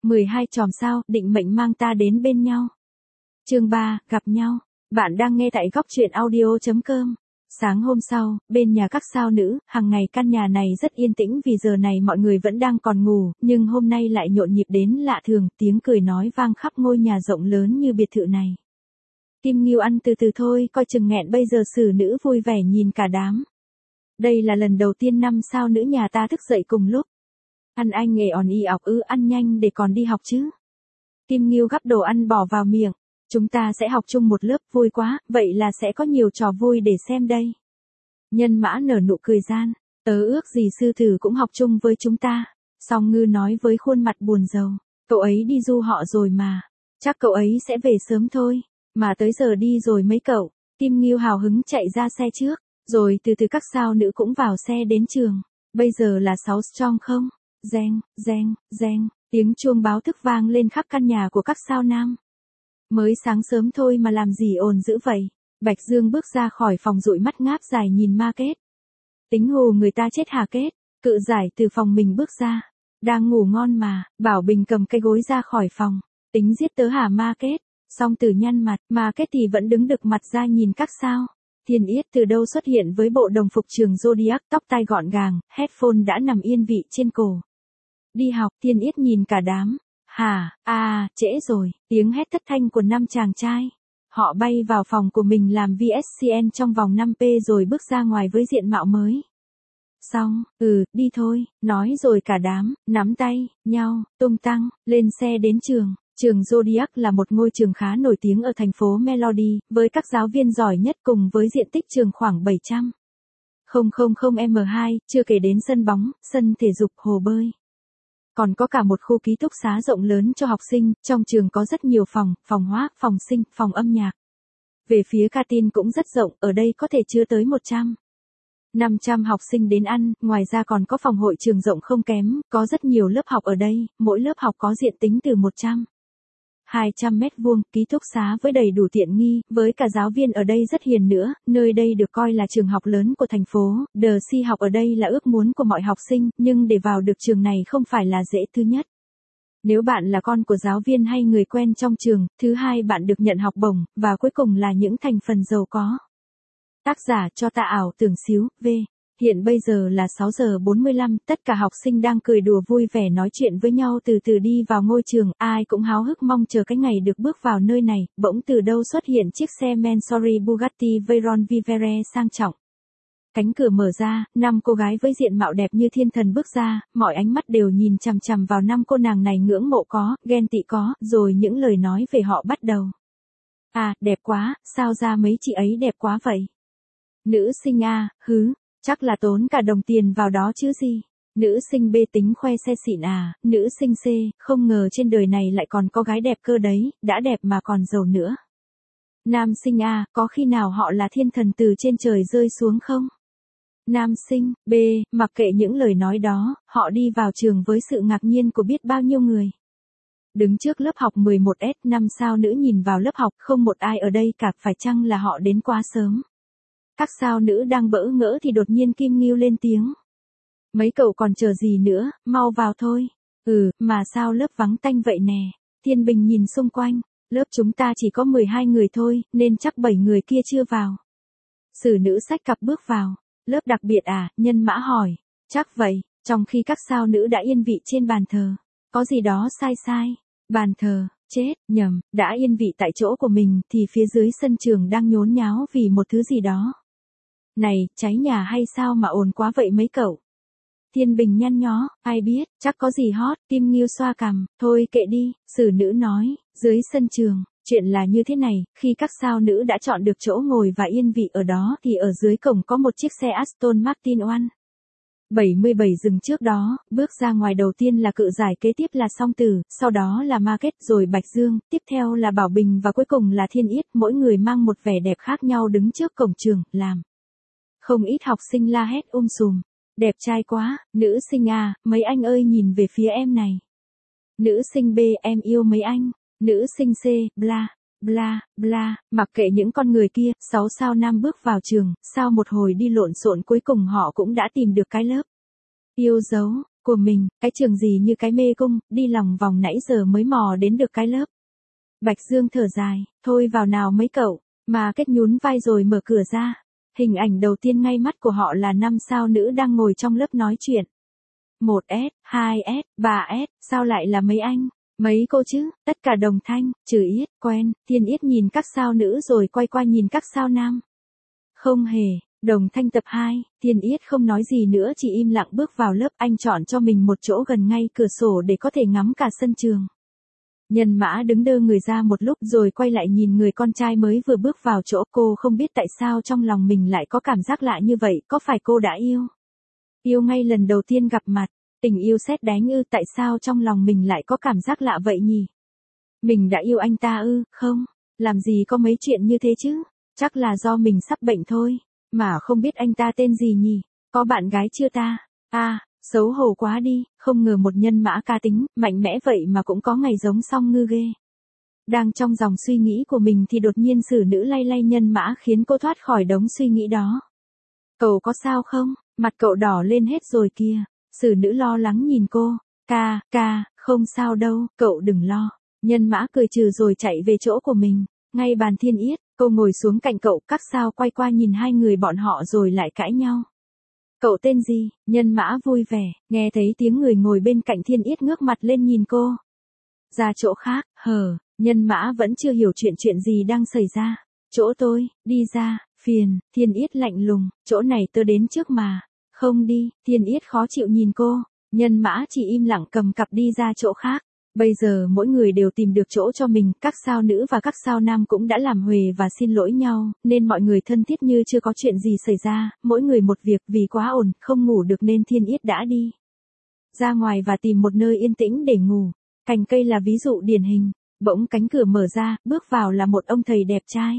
12 chòm sao, định mệnh mang ta đến bên nhau. Chương 3, gặp nhau. Bạn đang nghe tại góc truyện audio.com. Sáng hôm sau, bên nhà các sao nữ, hàng ngày căn nhà này rất yên tĩnh vì giờ này mọi người vẫn đang còn ngủ, nhưng hôm nay lại nhộn nhịp đến lạ thường, tiếng cười nói vang khắp ngôi nhà rộng lớn như biệt thự này. Kim Ngưu ăn từ từ thôi, coi chừng nghẹn, bây giờ xử nữ vui vẻ nhìn cả đám. Đây là lần đầu tiên 5 sao nữ nhà ta thức dậy cùng lúc. Ăn anh nghề òn y ọc ăn nhanh để còn đi học chứ. Kim Ngưu gắp đồ ăn bỏ vào miệng. Chúng ta sẽ học chung một lớp, vui quá, vậy là sẽ có nhiều trò vui để xem đây. Nhân Mã nở nụ cười gian, tớ ước gì sư tử cũng học chung với chúng ta. Song Ngư nói với khuôn mặt buồn rầu, cậu ấy đi du họ rồi mà, chắc cậu ấy sẽ về sớm thôi, mà tới giờ đi rồi mấy cậu. Kim Ngưu hào hứng chạy ra xe trước, rồi từ từ các sao nữ cũng vào xe đến trường. Bây giờ là 6 strong không? Reng, reng, reng, tiếng chuông báo thức vang lên khắp căn nhà của các sao nam. Mới sáng sớm thôi mà làm gì ồn dữ vậy? Bạch Dương bước ra khỏi phòng dụi mắt ngáp dài nhìn Ma Kết. Tính hù người ta chết hả Kết? Cự giải từ phòng mình bước ra. Đang ngủ ngon mà, Bảo Bình cầm cái gối ra khỏi phòng. Tính giết tớ hả Ma Kết? Song Tử nhăn mặt, Ma Kết thì vẫn đứng đực mặt ra nhìn các sao. Thiên Yết từ đâu xuất hiện với bộ đồng phục trường Zodiac, tóc tai gọn gàng, headphone đã nằm yên vị trên cổ. Đi học, Thiên Yết nhìn cả đám. Hả, trễ rồi, tiếng hét thất thanh của 5 chàng trai. Họ bay vào phòng của mình làm VSCN trong vòng 5p rồi bước ra ngoài với diện mạo mới. Xong, đi thôi, nói rồi cả đám, nắm tay, nhau, tung tăng, lên xe đến trường. Trường Zodiac là một ngôi trường khá nổi tiếng ở thành phố Melody, với các giáo viên giỏi nhất cùng với diện tích trường khoảng 700. 000m2, chưa kể đến sân bóng, sân thể dục, hồ bơi. Còn có cả một khu ký túc xá rộng lớn cho học sinh, trong trường có rất nhiều phòng, phòng hóa, phòng sinh, phòng âm nhạc. Về phía canteen cũng rất rộng, ở đây có thể chứa tới 500 học sinh đến ăn, ngoài ra còn có phòng hội trường rộng không kém, có rất nhiều lớp học ở đây, mỗi lớp học có diện tính từ 200 mét vuông, ký túc xá với đầy đủ tiện nghi, với cả giáo viên ở đây rất hiền nữa, nơi đây được coi là trường học lớn của thành phố, The Si học ở đây là ước muốn của mọi học sinh, nhưng để vào được trường này không phải là dễ. Thứ nhất, nếu bạn là con của giáo viên hay người quen trong trường, thứ hai bạn được nhận học bổng, và cuối cùng là những thành phần giàu có. Tác giả cho ta ảo tưởng xíu, V. Hiện bây giờ là 6 giờ 45, tất cả học sinh đang cười đùa vui vẻ nói chuyện với nhau từ từ đi vào ngôi trường, ai cũng háo hức mong chờ cái ngày được bước vào nơi này, bỗng từ đâu xuất hiện chiếc xe Mansory Bugatti Veyron Vivere sang trọng. Cánh cửa mở ra, 5 cô gái với diện mạo đẹp như thiên thần bước ra, mọi ánh mắt đều nhìn chằm chằm vào 5 cô nàng này, ngưỡng mộ có, ghen tị có, rồi những lời nói về họ bắt đầu. Đẹp quá, sao ra mấy chị ấy đẹp quá vậy? Nữ sinh A, chắc là tốn cả đồng tiền vào đó chứ gì. Nữ sinh B tính khoe xe xịn à, nữ sinh C, không ngờ trên đời này lại còn có gái đẹp cơ đấy, đã đẹp mà còn giàu nữa. Nam sinh A, có khi nào họ là thiên thần từ trên trời rơi xuống không? Nam sinh B, mặc kệ những lời nói đó, họ đi vào trường với sự ngạc nhiên của biết bao nhiêu người. Đứng trước lớp học 11S, 5 sao nữ nhìn vào lớp học, không một ai ở đây cả, phải chăng là họ đến quá sớm? Các sao nữ đang bỡ ngỡ thì đột nhiên Kim Ngưu lên tiếng. Mấy cậu còn chờ gì nữa, mau vào thôi. Mà sao lớp vắng tanh vậy nè? Thiên Bình nhìn xung quanh, lớp chúng ta chỉ có 12 người thôi, nên chắc 7 người kia chưa vào. Sử nữ xách cặp bước vào. Lớp đặc biệt à? Nhân Mã hỏi. Chắc vậy, trong khi các sao nữ đã yên vị trên bàn thờ. Có gì đó sai. Bàn thờ, chết, nhầm, đã yên vị tại chỗ của mình thì phía dưới sân trường đang nhốn nháo vì một thứ gì đó. Này, cháy nhà hay sao mà ồn quá vậy mấy cậu? Thiên Bình nhăn nhó, ai biết, chắc có gì hot. Kim Ngưu xoa cằm, thôi kệ đi, sử nữ nói, dưới sân trường, chuyện là như thế này, khi các sao nữ đã chọn được chỗ ngồi và yên vị ở đó thì ở dưới cổng có một chiếc xe Aston Martin 177 dừng trước đó, bước ra ngoài đầu tiên là Cự Giải, kế tiếp là Song Tử, sau đó là Ma Kết, rồi Bạch Dương, tiếp theo là Bảo Bình và cuối cùng là Thiên Yết, mỗi người mang một vẻ đẹp khác nhau đứng trước cổng trường, làm không ít học sinh la hét sùm. Đẹp trai quá, nữ sinh A, mấy anh ơi nhìn về phía em này. Nữ sinh B, em yêu mấy anh. Nữ sinh C, bla, bla, bla, mặc kệ những con người kia, 6 sao nam bước vào trường, sau một hồi đi lộn xộn cuối cùng họ cũng đã tìm được cái lớp yêu dấu. của mình, cái trường gì như cái mê cung, đi lòng vòng nãy giờ mới mò đến được cái lớp. Bạch Dương thở dài, thôi vào nào mấy cậu, mà kết nhún vai rồi mở cửa ra. Hình ảnh đầu tiên ngay mắt của họ là 5 sao nữ đang ngồi trong lớp nói chuyện. 1S, 2S, 3S, sao lại là mấy anh? Mấy cô chứ, tất cả đồng thanh, trừ Yết, quen, Thiên Yết nhìn các sao nữ rồi quay qua nhìn các sao nam. Không hề, đồng thanh tập 2, Thiên Yết không nói gì nữa chỉ im lặng bước vào lớp, anh chọn cho mình một chỗ gần ngay cửa sổ để có thể ngắm cả sân trường. Nhân Mã đứng đơ người ra một lúc rồi quay lại nhìn người con trai mới vừa bước vào chỗ, cô không biết tại sao trong lòng mình lại có cảm giác lạ như vậy, có phải cô đã yêu? Yêu ngay lần đầu tiên gặp mặt, tình yêu sét đánh ư, tại sao trong lòng mình lại có cảm giác lạ vậy nhỉ? Mình đã yêu anh ta ư, không, làm gì có mấy chuyện như thế chứ, chắc là do mình sắp bệnh thôi, mà không biết anh ta tên gì nhỉ, có bạn gái chưa ta? Xấu hổ quá đi, không ngờ một nhân mã cá tính, mạnh mẽ vậy mà cũng có ngày giống Song Ngư ghê. Đang trong dòng suy nghĩ của mình thì đột nhiên xử nữ lay lay nhân mã khiến cô thoát khỏi đống suy nghĩ đó. Cậu có sao không? Mặt cậu đỏ lên hết rồi kìa. Xử nữ lo lắng nhìn cô. Ca, không sao đâu, cậu đừng lo. Nhân mã cười trừ rồi chạy về chỗ của mình. Ngay bàn Thiên Yết, cô ngồi xuống cạnh cậu, các sao quay qua nhìn hai người bọn họ rồi lại cãi nhau. Cậu tên gì? Nhân mã vui vẻ, nghe thấy tiếng người ngồi bên cạnh Thiên Yết ngước mặt lên nhìn cô. Ra chỗ khác, nhân mã vẫn chưa hiểu chuyện gì đang xảy ra. Chỗ tôi, đi ra, phiền, Thiên Yết lạnh lùng, chỗ này tớ đến trước mà. Không đi, Thiên Yết khó chịu nhìn cô, nhân mã chỉ im lặng cầm cặp đi ra chỗ khác. Bây giờ mỗi người đều tìm được chỗ cho mình, các sao nữ và các sao nam cũng đã làm huề và xin lỗi nhau, nên mọi người thân thiết như chưa có chuyện gì xảy ra, mỗi người một việc, vì quá ồn, không ngủ được nên Thiên Yết đã đi ra ngoài và tìm một nơi yên tĩnh để ngủ. Cành cây là ví dụ điển hình, bỗng cánh cửa mở ra, bước vào là một ông thầy đẹp trai.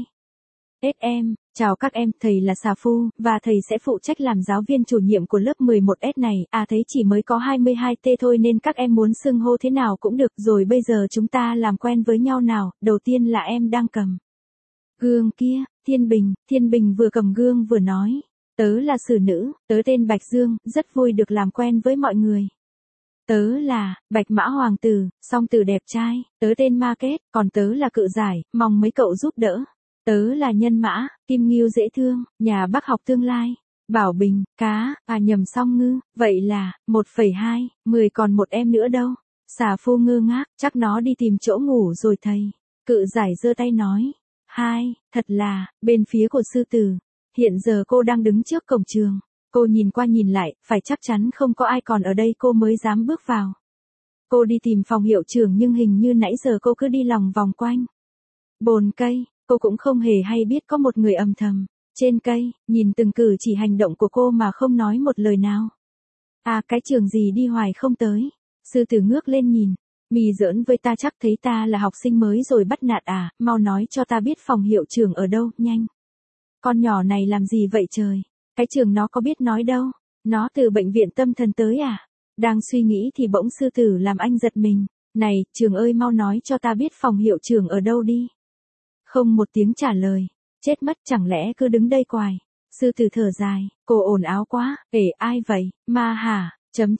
Em, chào các em, thầy là Xà Phu, và thầy sẽ phụ trách làm giáo viên chủ nhiệm của lớp 11S này, thấy chỉ mới có 22T thôi nên các em muốn xưng hô thế nào cũng được, rồi bây giờ chúng ta làm quen với nhau nào, đầu tiên là em đang cầm gương kia, Thiên Bình vừa cầm gương vừa nói, tớ là xử nữ, tớ tên Bạch Dương, rất vui được làm quen với mọi người. Tớ là Bạch Mã Hoàng Tử, song tử đẹp trai, tớ tên Ma Kết, còn tớ là Cự Giải, mong mấy cậu giúp đỡ. Tớ là Nhân Mã, Kim Ngưu dễ thương, nhà bác học tương lai. Bảo Bình, cá, nhầm Song Ngư, vậy là 1,2, 10 còn một em nữa đâu. Xà Phu ngơ ngác, chắc nó đi tìm chỗ ngủ rồi thầy. Cự Giải giơ tay nói, 2, thật là, bên phía của sư tử. Hiện giờ cô đang đứng trước cổng trường. Cô nhìn qua nhìn lại, phải chắc chắn không có ai còn ở đây cô mới dám bước vào. Cô đi tìm phòng hiệu trưởng nhưng hình như nãy giờ cô cứ đi lòng vòng quanh bồn cây. Cô cũng không hề hay biết có một người âm thầm trên cây, nhìn từng cử chỉ hành động của cô mà không nói một lời nào. Cái trường gì đi hoài không tới. Sư tử ngước lên nhìn. Mì giỡn với ta chắc thấy ta là học sinh mới rồi bắt nạt mau nói cho ta biết phòng hiệu trưởng ở đâu, nhanh. Con nhỏ này làm gì vậy trời? Cái trường nó có biết nói đâu. Nó từ bệnh viện tâm thần tới Đang suy nghĩ thì bỗng sư tử làm anh giật mình. Này, trường ơi mau nói cho ta biết phòng hiệu trưởng ở đâu đi. Không một tiếng trả lời. Chết mất, chẳng lẽ cứ đứng đây hoài. Sư tử thở dài, cô ồn áo quá, ai vậy, ma hả,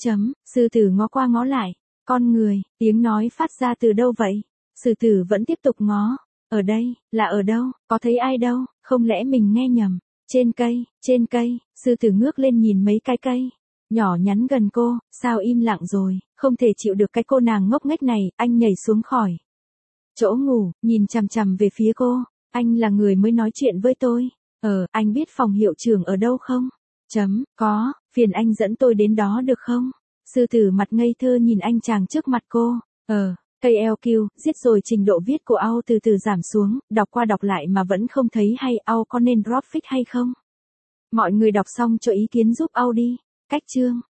sư tử ngó qua ngó lại. Con người, tiếng nói phát ra từ đâu vậy? Sư tử vẫn tiếp tục ngó. Ở đây, là ở đâu, có thấy ai đâu, không lẽ mình nghe nhầm. Trên cây, sư tử ngước lên nhìn mấy cái cây nhỏ nhắn gần cô, sao im lặng rồi, không thể chịu được cái cô nàng ngốc nghếch này, anh nhảy xuống khỏi chỗ ngủ, nhìn chằm chằm về phía cô. Anh là người mới nói chuyện với tôi. Anh biết phòng hiệu trưởng ở đâu không? Có, phiền anh dẫn tôi đến đó được không? Sư tử mặt ngây thơ nhìn anh chàng trước mặt cô. KLQ, giết rồi trình độ viết của Ao từ từ giảm xuống, đọc qua đọc lại mà vẫn không thấy hay, Ao có nên drop fix hay không? Mọi người đọc xong cho ý kiến giúp Ao đi. Cách chương.